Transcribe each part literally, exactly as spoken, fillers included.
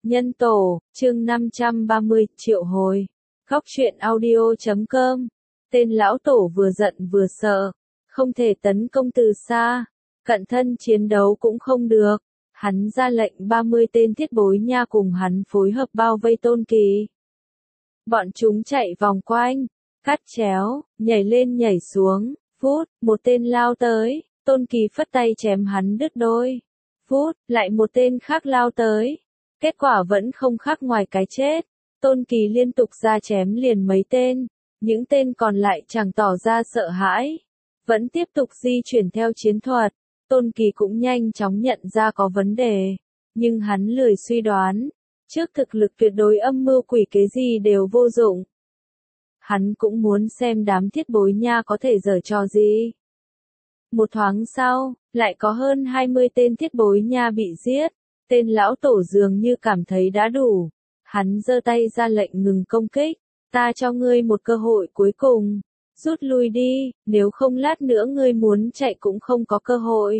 Nhân tổ, chương năm trăm ba mươi, triệu hồi. Góc truyện audio chấm com. Tên lão tổ vừa giận vừa sợ. Không thể tấn công từ xa. Cận thân chiến đấu cũng không được. Hắn ra lệnh ba mươi tên thiết bối nha cùng hắn phối hợp bao vây Tôn Kỳ. Bọn chúng chạy vòng quanh, cắt chéo, nhảy lên nhảy xuống. Phút, một tên lao tới. Tôn Kỳ phất tay chém hắn đứt đôi. Phút, lại một tên khác lao tới. Kết quả vẫn không khác ngoài cái chết. Tôn Kỳ liên tục ra chém liền mấy tên. Những tên còn lại chẳng tỏ ra sợ hãi. Vẫn tiếp tục di chuyển theo chiến thuật. Tôn Kỳ cũng nhanh chóng nhận ra có vấn đề. Nhưng hắn lười suy đoán. Trước thực lực tuyệt đối âm mưu quỷ kế gì đều vô dụng. Hắn cũng muốn xem đám thiết bối nha có thể giở trò gì. Một thoáng sau, lại có hơn hai mươi tên thiết bối nha bị giết. Tên lão tổ dường như cảm thấy đã đủ. Hắn giơ tay ra lệnh ngừng công kích. Ta cho ngươi một cơ hội cuối cùng. Rút lui đi, nếu không lát nữa ngươi muốn chạy cũng không có cơ hội.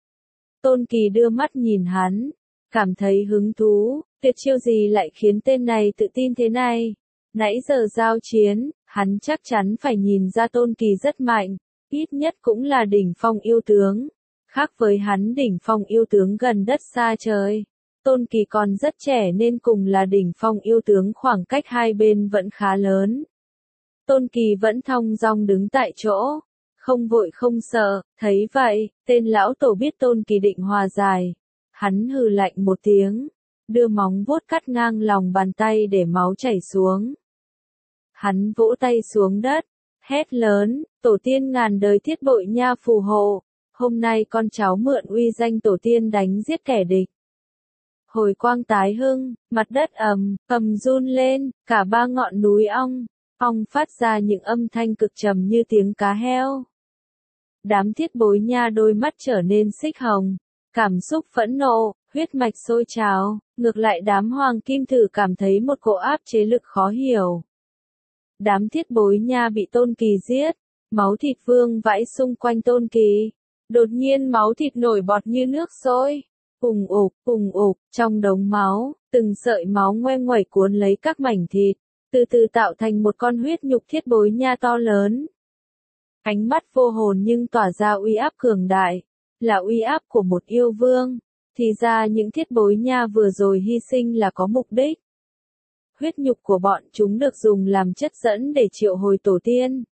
Tôn Kỳ đưa mắt nhìn hắn. Cảm thấy hứng thú, tuyệt chiêu gì lại khiến tên này tự tin thế này. Nãy giờ giao chiến, hắn chắc chắn phải nhìn ra Tôn Kỳ rất mạnh. Ít nhất cũng là đỉnh phong yêu tướng. Khác với hắn đỉnh phong yêu tướng gần đất xa trời. Tôn Kỳ còn rất trẻ nên cùng là đỉnh phong yêu tướng khoảng cách hai bên vẫn khá lớn. Tôn Kỳ vẫn thong dong đứng tại chỗ. Không vội không sợ, thấy vậy, tên lão tổ biết Tôn Kỳ định hòa giải. Hắn hừ lạnh một tiếng. Đưa móng vuốt cắt ngang lòng bàn tay để máu chảy xuống. Hắn vỗ tay xuống đất. Hét lớn, tổ tiên ngàn đời thiết bội nha phù hộ. Hôm nay con cháu mượn uy danh tổ tiên đánh giết kẻ địch. Hồi quang tái hưng, mặt đất ầm, ầm run lên, cả ba ngọn núi ong, ong phát ra những âm thanh cực trầm như tiếng cá heo. Đám thiết bối nha đôi mắt trở nên xích hồng, cảm xúc phẫn nộ, huyết mạch sôi trào, ngược lại đám hoàng kim thử cảm thấy một cỗ áp chế lực khó hiểu. Đám thiết bối nha bị Tôn Kỳ giết, máu thịt vương vãi xung quanh Tôn Kỳ. Đột nhiên máu thịt nổi bọt như nước sôi. Ùng ục, ùng ục, trong đống máu, từng sợi máu ngoe nguẩy cuốn lấy các mảnh thịt, từ từ tạo thành một con huyết nhục thiết bối nha to lớn. Ánh mắt vô hồn nhưng tỏa ra uy áp cường đại, là uy áp của một yêu vương. Thì ra những thiết bối nha vừa rồi hy sinh là có mục đích. Huyết nhục của bọn chúng được dùng làm chất dẫn để triệu hồi tổ tiên.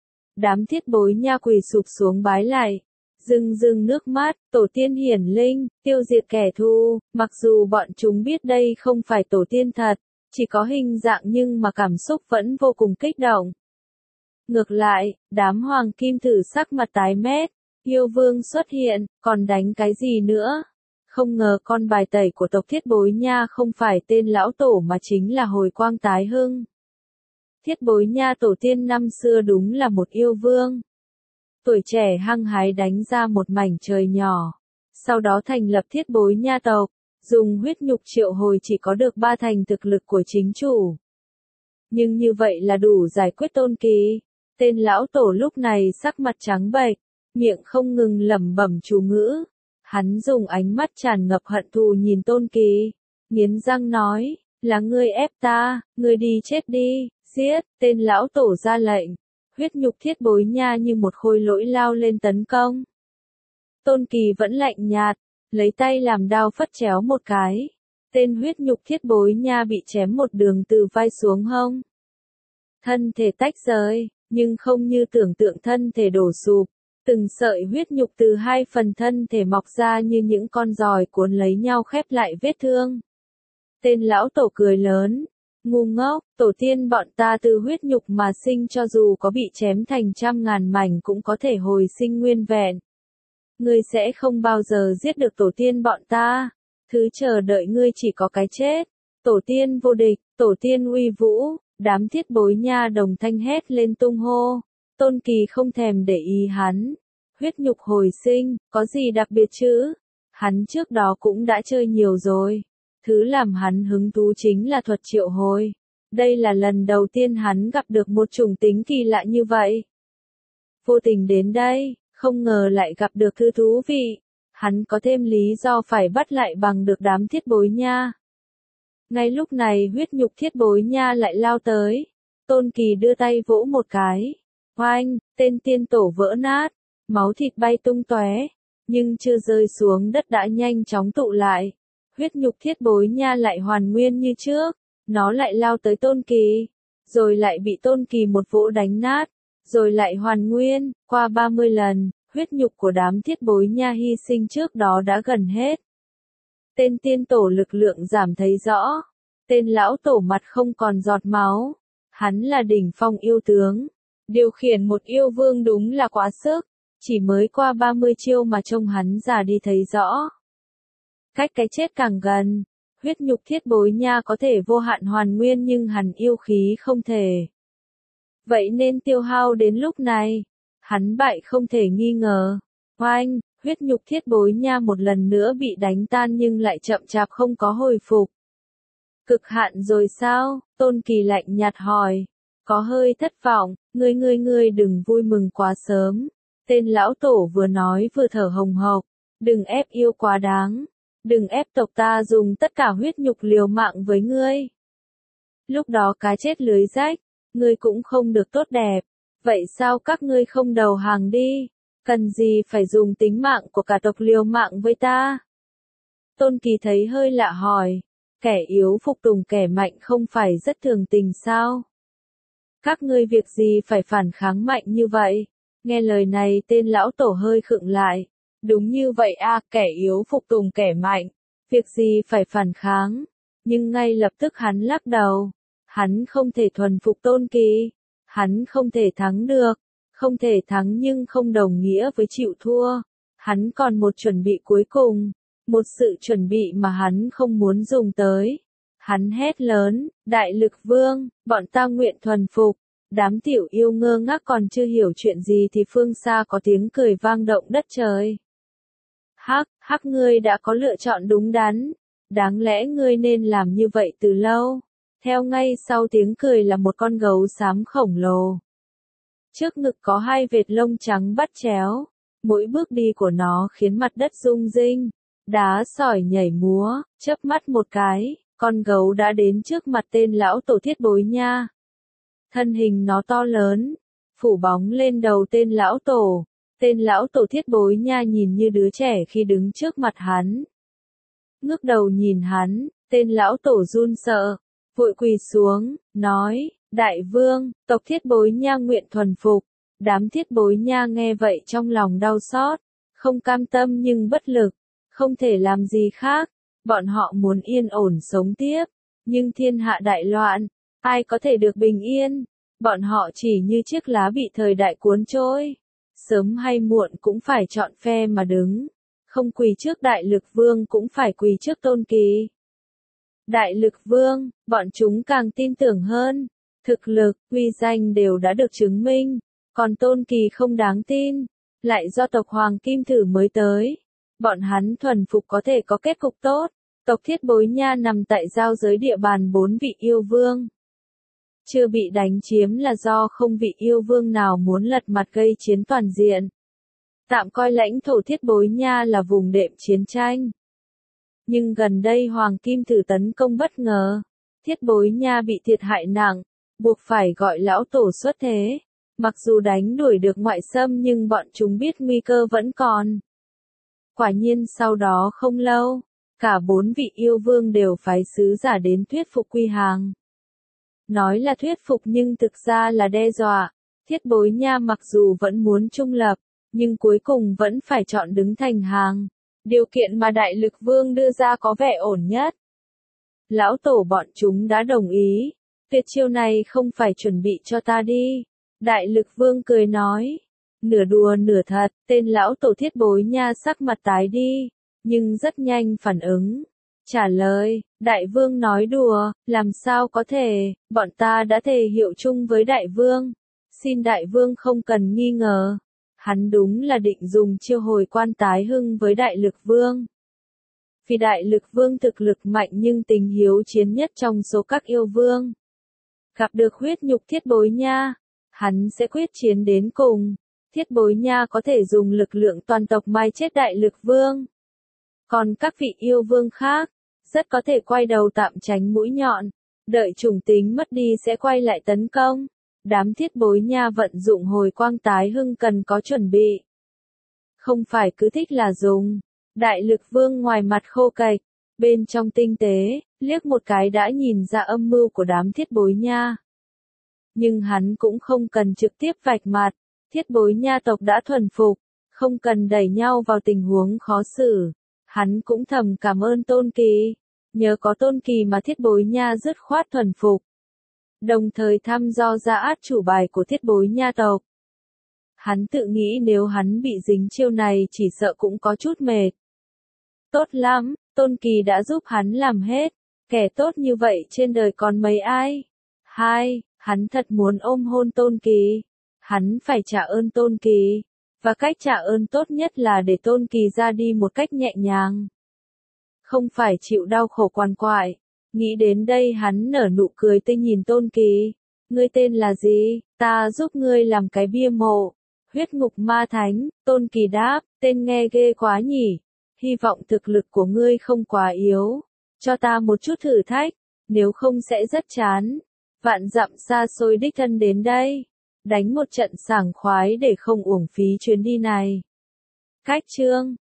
Đám thiết bối nha quỳ sụp xuống bái lại. Rưng rưng nước mắt, tổ tiên hiển linh, tiêu diệt kẻ thù, mặc dù bọn chúng biết đây không phải tổ tiên thật, chỉ có hình dạng nhưng mà cảm xúc vẫn vô cùng kích động. Ngược lại, đám hoàng kim thử sắc mặt tái mét, yêu vương xuất hiện, còn đánh cái gì nữa? Không ngờ con bài tẩy của tộc thiết bối nha không phải tên lão tổ mà chính là hồi quang tái hưng. Thiết bối nha tổ tiên năm xưa đúng là một yêu vương. Tuổi trẻ hăng hái đánh ra một mảnh trời nhỏ. Sau đó thành lập thiết bối nha tộc, dùng huyết nhục triệu hồi chỉ có được ba thành thực lực của chính chủ. Nhưng như vậy là đủ giải quyết Tôn Kỳ. Tên lão tổ lúc này sắc mặt trắng bệch, miệng không ngừng lẩm bẩm chú ngữ. Hắn dùng ánh mắt tràn ngập hận thù nhìn Tôn Kỳ, nghiến răng nói, là ngươi ép ta, ngươi đi chết đi, giết, tên lão tổ ra lệnh. Huyết nhục thiết bối nha như một khối lỗi lao lên tấn công. Tôn Kỳ vẫn lạnh nhạt, lấy tay làm đao phất chéo một cái. Tên huyết nhục thiết bối nha bị chém một đường từ vai xuống hông. Thân thể tách rời, nhưng không như tưởng tượng thân thể đổ sụp. Từng sợi huyết nhục từ hai phần thân thể mọc ra như những con giòi cuốn lấy nhau khép lại vết thương. Tên lão tổ cười lớn. Ngu ngốc, tổ tiên bọn ta từ huyết nhục mà sinh cho dù có bị chém thành trăm ngàn mảnh cũng có thể hồi sinh nguyên vẹn. Ngươi sẽ không bao giờ giết được tổ tiên bọn ta. Thứ chờ đợi ngươi chỉ có cái chết. Tổ tiên vô địch, tổ tiên uy vũ, đám thiết bối nha đồng thanh hét lên tung hô. Tôn Kỳ không thèm để ý hắn. Huyết nhục hồi sinh, có gì đặc biệt chứ? Hắn trước đó cũng đã chơi nhiều rồi. Thứ làm hắn hứng thú chính là thuật triệu hồi. Đây là lần đầu tiên hắn gặp được một chủng tính kỳ lạ như vậy. Vô tình đến đây, không ngờ lại gặp được thứ thú vị. Hắn có thêm lý do phải bắt lại bằng được đám thiết bối nha. Ngay lúc này huyết nhục thiết bối nha lại lao tới. Tôn Kỳ đưa tay vỗ một cái. Oanh, tên tiên tổ vỡ nát, máu thịt bay tung tóe, nhưng chưa rơi xuống đất đã nhanh chóng tụ lại. Huyết nhục thiết bối nha lại hoàn nguyên như trước, nó lại lao tới Tôn Kỳ, rồi lại bị Tôn Kỳ một vỗ đánh nát, rồi lại hoàn nguyên, qua ba mươi lần, huyết nhục của đám thiết bối nha hy sinh trước đó đã gần hết. Tên tiên tổ lực lượng giảm thấy rõ, tên lão tổ mặt không còn giọt máu, hắn là đỉnh phong yêu tướng. Điều khiển một yêu vương đúng là quá sức, chỉ mới qua ba mươi chiêu mà trông hắn già đi thấy rõ. Cách cái chết càng gần, huyết nhục thiết bối nha có thể vô hạn hoàn nguyên nhưng hắn yêu khí không thể. Vậy nên tiêu hao đến lúc này, hắn bại không thể nghi ngờ. Oanh, huyết nhục thiết bối nha một lần nữa bị đánh tan nhưng lại chậm chạp không có hồi phục. Cực hạn rồi sao? Tôn Kỳ lạnh nhạt hỏi. Có hơi thất vọng, ngươi ngươi ngươi đừng vui mừng quá sớm. Tên lão tổ vừa nói vừa thở hồng hộc. Đừng ép yêu quá đáng. Đừng ép tộc ta dùng tất cả huyết nhục liều mạng với ngươi. Lúc đó cá chết lưới rách, ngươi cũng không được tốt đẹp. Vậy sao các ngươi không đầu hàng đi? Cần gì phải dùng tính mạng của cả tộc liều mạng với ta? Tôn Kỳ thấy hơi lạ hỏi. Kẻ yếu phục tùng kẻ mạnh không phải rất thường tình sao? Các ngươi việc gì phải phản kháng mạnh như vậy? Nghe lời này tên lão tổ hơi khựng lại. Đúng như vậy a, kẻ yếu phục tùng kẻ mạnh. Việc gì phải phản kháng? Nhưng ngay lập tức hắn lắc đầu. Hắn không thể thuần phục Tôn Kỳ. Hắn không thể thắng được. Không thể thắng nhưng không đồng nghĩa với chịu thua. Hắn còn một chuẩn bị cuối cùng. Một sự chuẩn bị mà hắn không muốn dùng tới. Hắn hét lớn, đại lực vương, bọn ta nguyện thuần phục. Đám tiểu yêu ngơ ngác còn chưa hiểu chuyện gì thì phương xa có tiếng cười vang động đất trời. Hắc, hắc ngươi đã có lựa chọn đúng đắn. Đáng lẽ ngươi nên làm như vậy từ lâu. Theo ngay sau tiếng cười là một con gấu xám khổng lồ. Trước ngực có hai vệt lông trắng bắt chéo. Mỗi bước đi của nó khiến mặt đất rung rinh. Đá sỏi nhảy múa, chớp mắt một cái, con gấu đã đến trước mặt tên lão tổ thiết bối nha. Thân hình nó to lớn, phủ bóng lên đầu tên lão tổ. Tên lão tổ thiết bối nha nhìn như đứa trẻ khi đứng trước mặt hắn. Ngước đầu nhìn hắn, tên lão tổ run sợ, vội quỳ xuống, nói, đại vương, tộc thiết bối nha nguyện thuần phục. Đám thiết bối nha nghe vậy trong lòng đau xót, không cam tâm nhưng bất lực. Không thể làm gì khác, bọn họ muốn yên ổn sống tiếp, nhưng thiên hạ đại loạn, ai có thể được bình yên, bọn họ chỉ như chiếc lá bị thời đại cuốn trôi, sớm hay muộn cũng phải chọn phe mà đứng, không quỳ trước đại lực vương cũng phải quỳ trước Tôn Kỳ. Đại lực vương, bọn chúng càng tin tưởng hơn, thực lực, uy danh đều đã được chứng minh, còn Tôn Kỳ không đáng tin, lại do tộc Hoàng Kim Thử mới tới. Bọn hắn thuần phục có thể có kết cục tốt. Tộc thiết bối nha nằm tại giao giới địa bàn bốn vị yêu vương. Chưa bị đánh chiếm là do không vị yêu vương nào muốn lật mặt gây chiến toàn diện. Tạm coi lãnh thổ thiết bối nha là vùng đệm chiến tranh. Nhưng gần đây Hoàng Kim Thử tấn công bất ngờ. Thiết bối nha bị thiệt hại nặng, buộc phải gọi lão tổ xuất thế. Mặc dù đánh đuổi được ngoại xâm nhưng bọn chúng biết nguy cơ vẫn còn. Quả nhiên sau đó không lâu, cả bốn vị yêu vương đều phái sứ giả đến thuyết phục quy hàng. Nói là thuyết phục nhưng thực ra là đe dọa. Thiết bối nha mặc dù vẫn muốn trung lập, nhưng cuối cùng vẫn phải chọn đứng thành hàng. Điều kiện mà đại lực vương đưa ra có vẻ ổn nhất. Lão tổ bọn chúng đã đồng ý. Tuyệt chiêu này không phải chuẩn bị cho ta đi. Đại lực vương cười nói. Nửa đùa nửa thật, tên lão tổ thiết bối nha sắc mặt tái đi, nhưng rất nhanh phản ứng. Trả lời, đại vương nói đùa, làm sao có thể, bọn ta đã thề hiệu chung với đại vương. Xin đại vương không cần nghi ngờ. Hắn đúng là định dùng chiêu hồi quan tái hưng với đại lực vương. Vì đại lực vương thực lực mạnh nhưng tính hiếu chiến nhất trong số các yêu vương. Gặp được huyết nhục thiết bối nha, hắn sẽ quyết chiến đến cùng. Thiết bối nha có thể dùng lực lượng toàn tộc mai chết đại lực vương. Còn các vị yêu vương khác, rất có thể quay đầu tạm tránh mũi nhọn, đợi chủng tính mất đi sẽ quay lại tấn công. Đám thiết bối nha vận dụng hồi quang tái hưng cần có chuẩn bị. Không phải cứ thích là dùng. Đại lực vương ngoài mặt khô cạch, bên trong tinh tế, liếc một cái đã nhìn ra âm mưu của đám thiết bối nha. Nhưng hắn cũng không cần trực tiếp vạch mặt, thiết bối nha tộc đã thuần phục, không cần đẩy nhau vào tình huống khó xử. Hắn cũng thầm cảm ơn Tôn Kỳ, nhờ có Tôn Kỳ mà thiết bối nha dứt khoát thuần phục. Đồng thời thăm dò ra át chủ bài của thiết bối nha tộc. Hắn tự nghĩ nếu hắn bị dính chiêu này chỉ sợ cũng có chút mệt. Tốt lắm, Tôn Kỳ đã giúp hắn làm hết, kẻ tốt như vậy trên đời còn mấy ai. Hai, hắn thật muốn ôm hôn Tôn Kỳ. Hắn phải trả ơn Tôn Kỳ, và cách trả ơn tốt nhất là để Tôn Kỳ ra đi một cách nhẹ nhàng. Không phải chịu đau khổ quằn quại. Nghĩ đến đây hắn nở nụ cười tươi nhìn Tôn Kỳ. Ngươi tên là gì? Ta giúp ngươi làm cái bia mộ. Huyết ngục ma thánh, Tôn Kỳ đáp, tên nghe ghê quá nhỉ. Hy vọng thực lực của ngươi không quá yếu. Cho ta một chút thử thách, nếu không sẽ rất chán. Vạn dặm xa xôi đích thân đến đây. Đánh một trận sảng khoái để không uổng phí chuyến đi này. Cách chương